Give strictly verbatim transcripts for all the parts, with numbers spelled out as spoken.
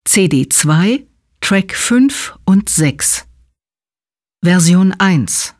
C D zwei, Track fünf und sechs. Version eins.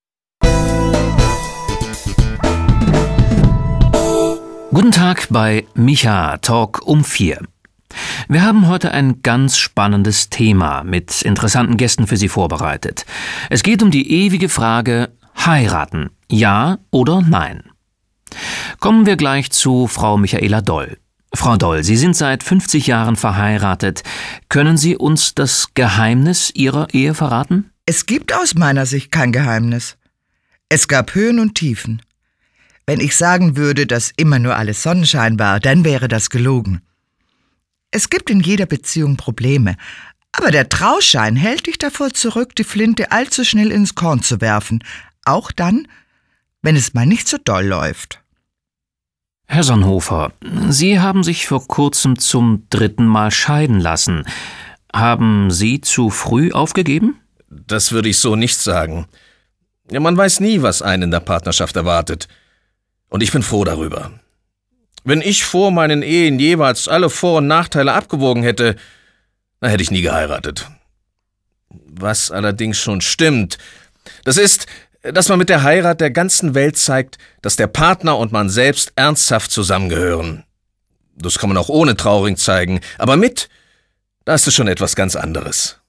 Guten Tag bei Micha Talk um vier. Wir haben heute ein ganz spannendes Thema mit interessanten Gästen für Sie vorbereitet. Es geht um die ewige Frage: Heiraten, ja oder nein? Kommen wir gleich zu Frau Michaela Doll. Frau Doll, Sie sind seit fünfzig Jahren verheiratet. Können Sie uns das Geheimnis Ihrer Ehe verraten? Es gibt aus meiner Sicht kein Geheimnis. Es gab Höhen und Tiefen. Wenn ich sagen würde, dass immer nur alles Sonnenschein war, dann wäre das gelogen. Es gibt in jeder Beziehung Probleme, aber der Trauschein hält dich davor zurück, die Flinte allzu schnell ins Korn zu werfen, auch dann, wenn es mal nicht so doll läuft. Herr Sonnhofer, Sie haben sich vor kurzem zum dritten Mal scheiden lassen. Haben Sie zu früh aufgegeben? Das würde ich so nicht sagen. Ja, man weiß nie, was einen in der Partnerschaft erwartet. Und ich bin froh darüber. Wenn ich vor meinen Ehen jeweils alle Vor- und Nachteile abgewogen hätte, dann hätte ich nie geheiratet. Was allerdings schon stimmt, das ist, dass man mit der Heirat der ganzen Welt zeigt, dass der Partner und man selbst ernsthaft zusammengehören. Das kann man auch ohne Trauring zeigen, aber mit, da ist es schon etwas ganz anderes.